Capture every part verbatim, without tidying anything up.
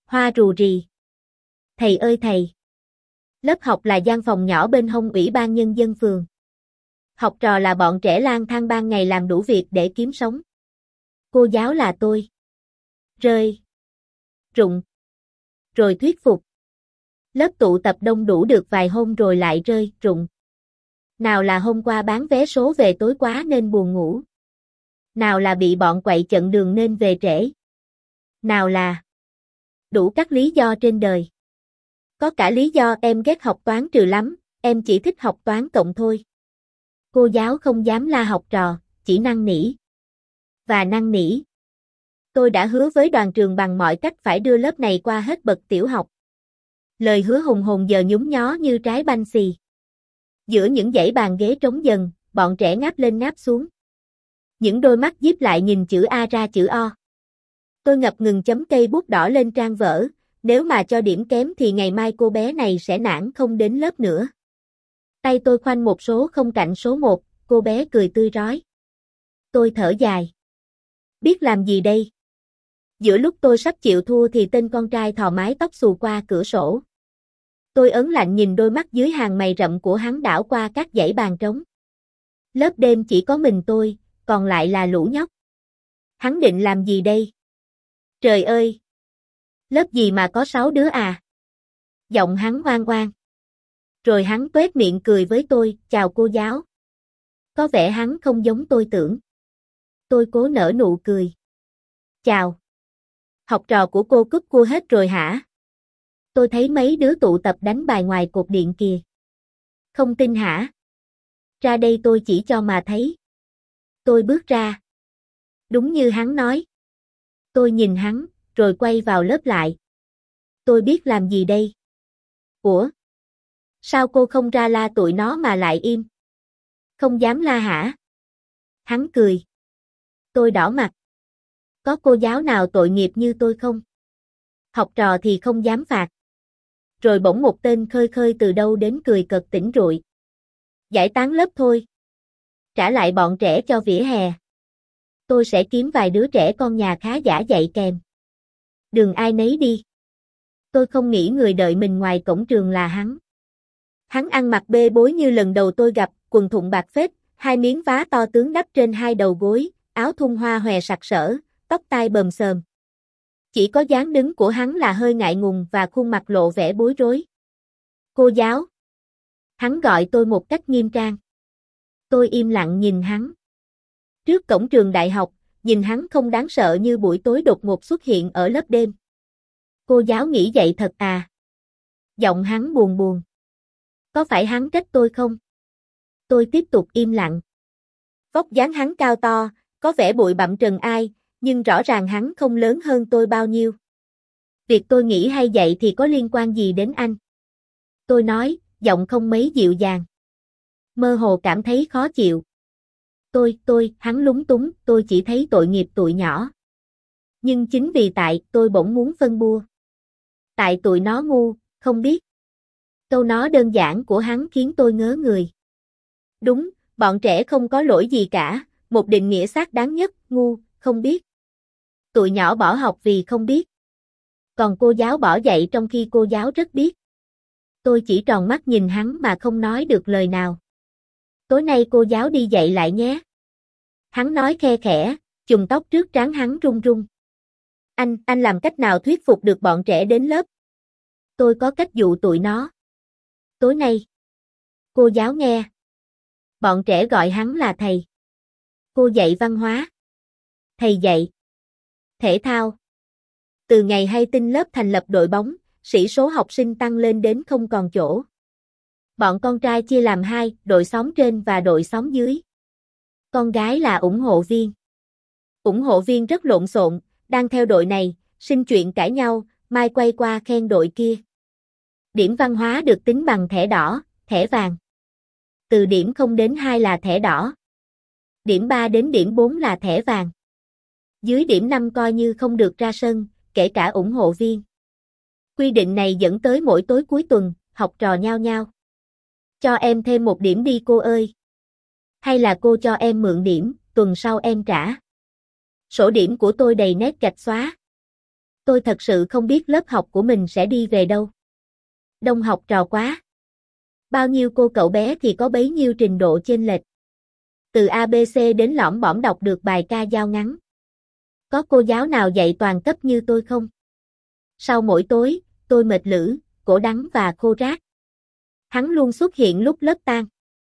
Hoa rù rì. Thầy ơi thầy. Lớp học là gian phòng nhỏ bên hông Ủy ban Nhân dân phường. Học trò là bọn trẻ lang thang ban ngày làm đủ việc để kiếm sống. Cô giáo là tôi. Rơi. Rụng. Rồi thuyết phục. Lớp tụ tập đông đủ được vài hôm rồi lại rơi, rụng. Nào là hôm qua bán vé số về tối quá nên buồn ngủ. Nào là bị bọn quậy chặn đường nên về trễ. Nào là đủ các lý do trên đời. Có cả lý do em ghét học toán trừ lắm, em chỉ thích học toán cộng thôi. Cô giáo không dám la học trò, chỉ năn nỉ. Và năn nỉ. Tôi đã hứa với đoàn trường bằng mọi cách phải đưa lớp này qua hết bậc tiểu học. Lời hứa hùng hồn giờ nhúng nhó như trái banh xì. Giữa những dãy bàn ghế trống dần, bọn trẻ ngáp lên ngáp xuống. Những đôi mắt díp lại nhìn chữ A ra chữ O. Tôi ngập ngừng chấm cây bút đỏ lên trang vở, nếu mà cho điểm kém thì ngày mai cô bé này sẽ nản không đến lớp nữa. Tay tôi khoanh một số không cạnh số một, cô bé cười tươi rói. Tôi thở dài. Biết làm gì đây? Giữa lúc tôi sắp chịu thua thì tên con trai thò mái tóc xù qua cửa sổ. Tôi ớn lạnh nhìn đôi mắt dưới hàng mày rậm của hắn đảo qua các dãy bàn trống. Lớp đêm chỉ có mình tôi, còn lại là lũ nhóc. Hắn định làm gì đây? Trời ơi! Lớp gì mà có sáu đứa à? Giọng hắn oang oang. Rồi hắn tuét miệng cười với tôi, chào cô giáo. Có vẻ hắn không giống tôi tưởng. Tôi cố nở nụ cười. Chào. Học trò của cô cúp cua hết rồi hả? Tôi thấy mấy đứa tụ tập đánh bài ngoài cột điện kìa. Không tin hả? Ra đây tôi chỉ cho mà thấy. Tôi bước ra. Đúng như hắn nói. Tôi nhìn hắn, rồi quay vào lớp lại. Tôi biết làm gì đây? Ủa? Sao cô không ra la tụi nó mà lại im? Không dám la hả? Hắn cười. Tôi đỏ mặt. Có cô giáo nào tội nghiệp như tôi không? Học trò thì không dám phạt. Rồi bỗng một tên khơi khơi từ đâu đến cười cợt tỉnh rụi. Giải tán lớp thôi. Trả lại bọn trẻ cho vỉa hè. Tôi sẽ kiếm vài đứa trẻ con nhà khá giả dạy kèm. Đường ai nấy đi. Tôi không nghĩ người đợi mình ngoài cổng trường là hắn. Hắn ăn mặc bê bối như lần đầu tôi gặp, quần thụng bạc phết, hai miếng vá to tướng đắp trên hai đầu gối, áo thun hoa hòe sặc sỡ, tóc tai bờm xờm. Chỉ có dáng đứng của hắn là hơi ngại ngùng và khuôn mặt lộ vẻ bối rối. Cô giáo. Hắn gọi tôi một cách nghiêm trang. Tôi im lặng nhìn hắn. Trước cổng trường đại học, nhìn hắn không đáng sợ như buổi tối đột ngột xuất hiện ở lớp đêm. Cô giáo nghĩ vậy thật à? Giọng hắn buồn buồn. Có phải hắn trách tôi không? Tôi tiếp tục im lặng. Vóc dáng hắn cao to, có vẻ bụi bặm trần ai, nhưng rõ ràng hắn không lớn hơn tôi bao nhiêu. Việc tôi nghĩ hay dạy thì có liên quan gì đến anh? Tôi nói, giọng không mấy dịu dàng. Mơ hồ cảm thấy khó chịu. Tôi, tôi, hắn lúng túng, tôi chỉ thấy tội nghiệp tụi nhỏ. Nhưng chính vì tại, tôi bỗng muốn phân bua. Tại tụi nó ngu, không biết. Câu nói đơn giản của hắn khiến tôi ngớ người. Đúng, bọn trẻ không có lỗi gì cả, một định nghĩa xác đáng nhất, ngu, không biết. Tụi nhỏ bỏ học vì không biết. Còn cô giáo bỏ dạy trong khi cô giáo rất biết. Tôi chỉ tròn mắt nhìn hắn mà không nói được lời nào. Tối nay cô giáo đi dạy lại nhé. Hắn nói khe khẽ, chùm tóc trước trán hắn run run. Anh, anh làm cách nào thuyết phục được bọn trẻ đến lớp? Tôi có cách dụ tụi nó. Tối nay. Cô giáo nghe. Bọn trẻ gọi hắn là thầy. Cô dạy văn hóa. Thầy dạy thể thao. Từ ngày hay tin lớp thành lập đội bóng, sĩ số học sinh tăng lên đến không còn chỗ. Bọn con trai chia làm hai, đội xóm trên và đội xóm dưới. Con gái là ủng hộ viên. Ủng hộ viên rất lộn xộn, đang theo đội này, sinh chuyện cãi nhau, mai quay qua khen đội kia. Điểm văn hóa được tính bằng thẻ đỏ, thẻ vàng. Từ điểm không đến hai là thẻ đỏ. Điểm ba đến điểm bốn là thẻ vàng. Dưới điểm năm coi như không được ra sân, kể cả ủng hộ viên. Quy định này dẫn tới mỗi tối cuối tuần, học trò nhao nhao. Cho em thêm một điểm đi cô ơi. Hay là cô cho em mượn điểm, tuần sau em trả. Sổ điểm của tôi đầy nét gạch xóa. Tôi thật sự không biết lớp học của mình sẽ đi về đâu. Đông học trò quá. Bao nhiêu cô cậu bé thì có bấy nhiêu trình độ chênh lệch. Từ a bê xê đến lõm bõm đọc được bài ca dao ngắn. Có cô giáo nào dạy toàn cấp như tôi không? Sau mỗi tối, tôi mệt lử, cổ đắng và khô rác. Hắn luôn xuất hiện lúc lớp tan.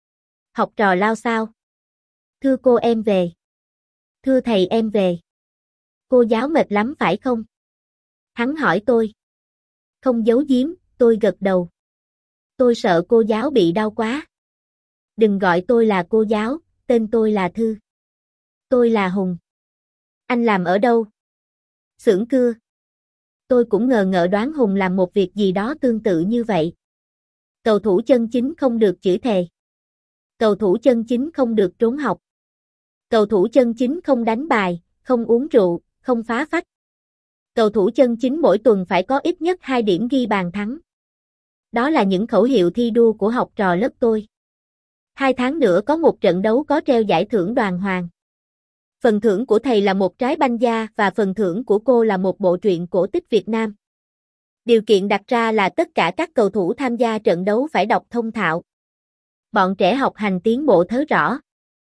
Học trò lao xao. Thưa cô em về. Thưa thầy em về. Cô giáo mệt lắm phải không? Hắn hỏi tôi. Không giấu giếm, tôi gật đầu. Tôi sợ cô giáo bị đau quá. Đừng gọi tôi là cô giáo, tên tôi là Thư. Tôi là Hùng. Anh làm ở đâu? Xưởng cưa. Tôi cũng ngờ ngợ đoán Hùng làm một việc gì đó tương tự như vậy. Cầu thủ chân chính không được chửi thề. Cầu thủ chân chính không được trốn học. Cầu thủ chân chính không đánh bài, không uống rượu, không phá phách. Cầu thủ chân chính mỗi tuần phải có ít nhất hai điểm ghi bàn thắng. Đó là những khẩu hiệu thi đua của học trò lớp tôi. Hai tháng nữa có một trận đấu có treo giải thưởng đoàn hoàng. Phần thưởng của thầy là một trái banh da và phần thưởng của cô là một bộ truyện cổ tích Việt Nam. Điều kiện đặt ra là tất cả các cầu thủ tham gia trận đấu phải đọc thông thạo. Bọn trẻ học hành tiến bộ thớ rõ.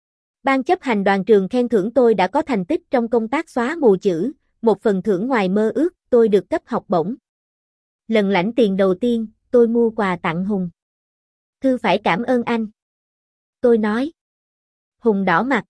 Ban chấp hành đoàn trường khen thưởng tôi đã có thành tích trong công tác xóa mù chữ, một phần thưởng ngoài mơ ước, tôi được cấp học bổng. Lần lãnh tiền đầu tiên, tôi mua quà tặng Hùng. Thư phải cảm ơn anh. Tôi nói. Hùng đỏ mặt.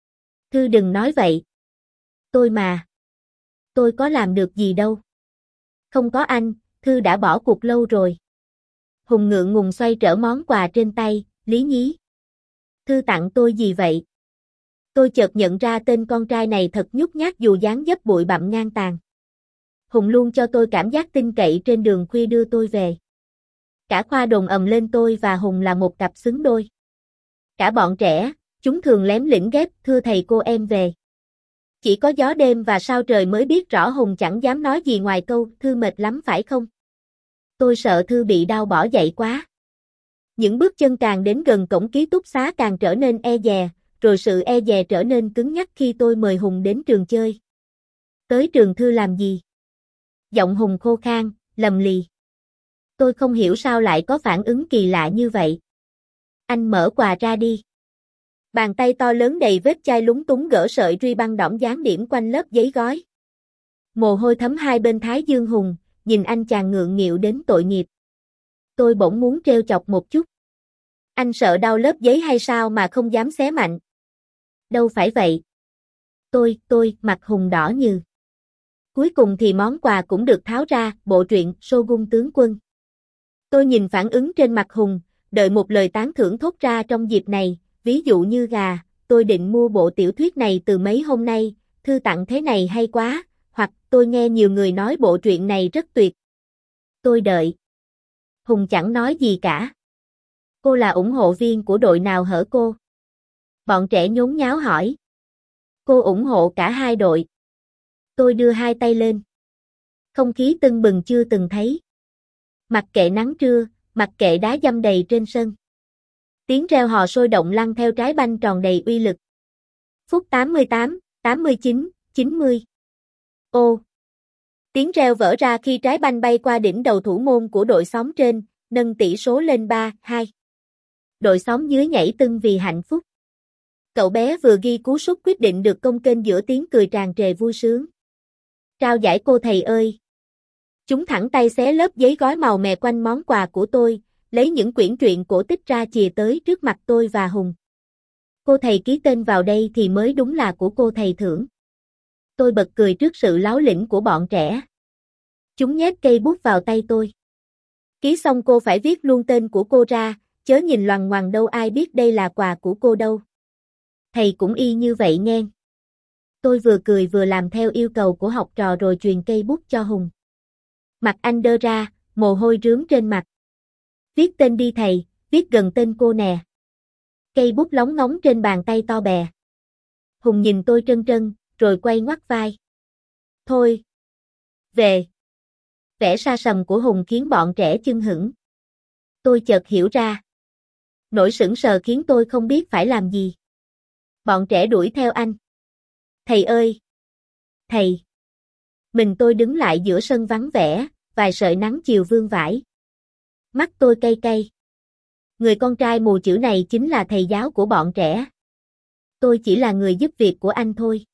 Thư đừng nói vậy. Tôi mà. Tôi có làm được gì đâu. Không có anh, Thư đã bỏ cuộc lâu rồi. Hùng ngượng ngùng xoay trở món quà trên tay, lý nhí. Thư tặng tôi gì vậy? Tôi chợt nhận ra tên con trai này thật nhút nhát dù dáng dấp bụi bặm ngang tàn. Hùng luôn cho tôi cảm giác tin cậy trên đường khuya đưa tôi về. Cả khoa đồn ầm lên tôi và Hùng là một cặp xứng đôi. Cả bọn trẻ, chúng thường lém lỉnh ghép thưa thầy cô em về. Chỉ có gió đêm và sao trời mới biết rõ Hùng chẳng dám nói gì ngoài câu Thư mệt lắm phải không? Tôi sợ Thư bị đau bỏ dậy quá. Những bước chân càng đến gần cổng ký túc xá càng trở nên e dè, rồi sự e dè trở nên cứng nhắc khi tôi mời Hùng đến trường chơi. Tới trường Thư làm gì? Giọng Hùng khô khan, lầm lì. Tôi không hiểu sao lại có phản ứng kỳ lạ như vậy. Anh mở quà ra đi. Bàn tay to lớn đầy vết chai lúng túng gỡ sợi ruy băng đỏng dán điểm quanh lớp giấy gói. Mồ hôi thấm hai bên thái dương Hùng, nhìn anh chàng ngượng nghịu đến tội nghiệp. Tôi bỗng muốn trêu chọc một chút. Anh sợ đau lớp giấy hay sao mà không dám xé mạnh? Đâu phải vậy. Tôi, tôi, mặt Hùng đỏ như. Cuối cùng thì món quà cũng được tháo ra, bộ truyện Shogun tướng quân. Tôi nhìn phản ứng trên mặt Hùng, đợi một lời tán thưởng thốt ra trong dịp này, ví dụ như gà, tôi định mua bộ tiểu thuyết này từ mấy hôm nay, Thư tặng thế này hay quá, hoặc tôi nghe nhiều người nói bộ truyện này rất tuyệt. Tôi đợi. Hùng chẳng nói gì cả. Cô là ủng hộ viên của đội nào hở cô? Bọn trẻ nhốn nháo hỏi. Cô ủng hộ cả hai đội. Tôi đưa hai tay lên. Không khí tưng bừng chưa từng thấy. Mặc kệ nắng trưa, mặc kệ đá dăm đầy trên sân. Tiếng reo hò sôi động lăn theo trái banh tròn đầy uy lực. Phút tám mươi tám, tám mươi chín, chín mươi. Ô! Tiếng reo vỡ ra khi trái banh bay qua đỉnh đầu thủ môn của đội xóm trên, nâng tỷ số lên ba hai. Đội xóm dưới nhảy tưng vì hạnh phúc. Cậu bé vừa ghi cú sút quyết định được công kênh giữa tiếng cười tràn trề vui sướng. Trao giải cô thầy ơi! Chúng thẳng tay xé lớp giấy gói màu mè quanh món quà của tôi, lấy những quyển truyện cổ tích ra chìa tới trước mặt tôi và Hùng. Cô thầy ký tên vào đây thì mới đúng là của cô thầy thưởng. Tôi bật cười trước sự láo lĩnh của bọn trẻ. Chúng nhét cây bút vào tay tôi. Ký xong cô phải viết luôn tên của cô ra, chớ nhìn loằng ngoằng đâu ai biết đây là quà của cô đâu. Thầy cũng y như vậy nghe. Tôi vừa cười vừa làm theo yêu cầu của học trò rồi truyền cây bút cho Hùng. Mặt anh đơ ra, mồ hôi rướm trên mặt. Viết tên đi thầy, viết gần tên cô nè. Cây bút lóng ngóng trên bàn tay to bè. Hùng nhìn tôi trân trân, rồi quay ngoắt vai. Thôi. Về. Vẻ sa sầm của Hùng khiến bọn trẻ chưng hửng. Tôi chợt hiểu ra. Nỗi sững sờ khiến tôi không biết phải làm gì. Bọn trẻ đuổi theo anh. Thầy ơi! Thầy! Mình tôi đứng lại giữa sân vắng vẻ, vài sợi nắng chiều vương vãi. Mắt tôi cay cay. Người con trai mù chữ này chính là thầy giáo của bọn trẻ. Tôi chỉ là người giúp việc của anh thôi.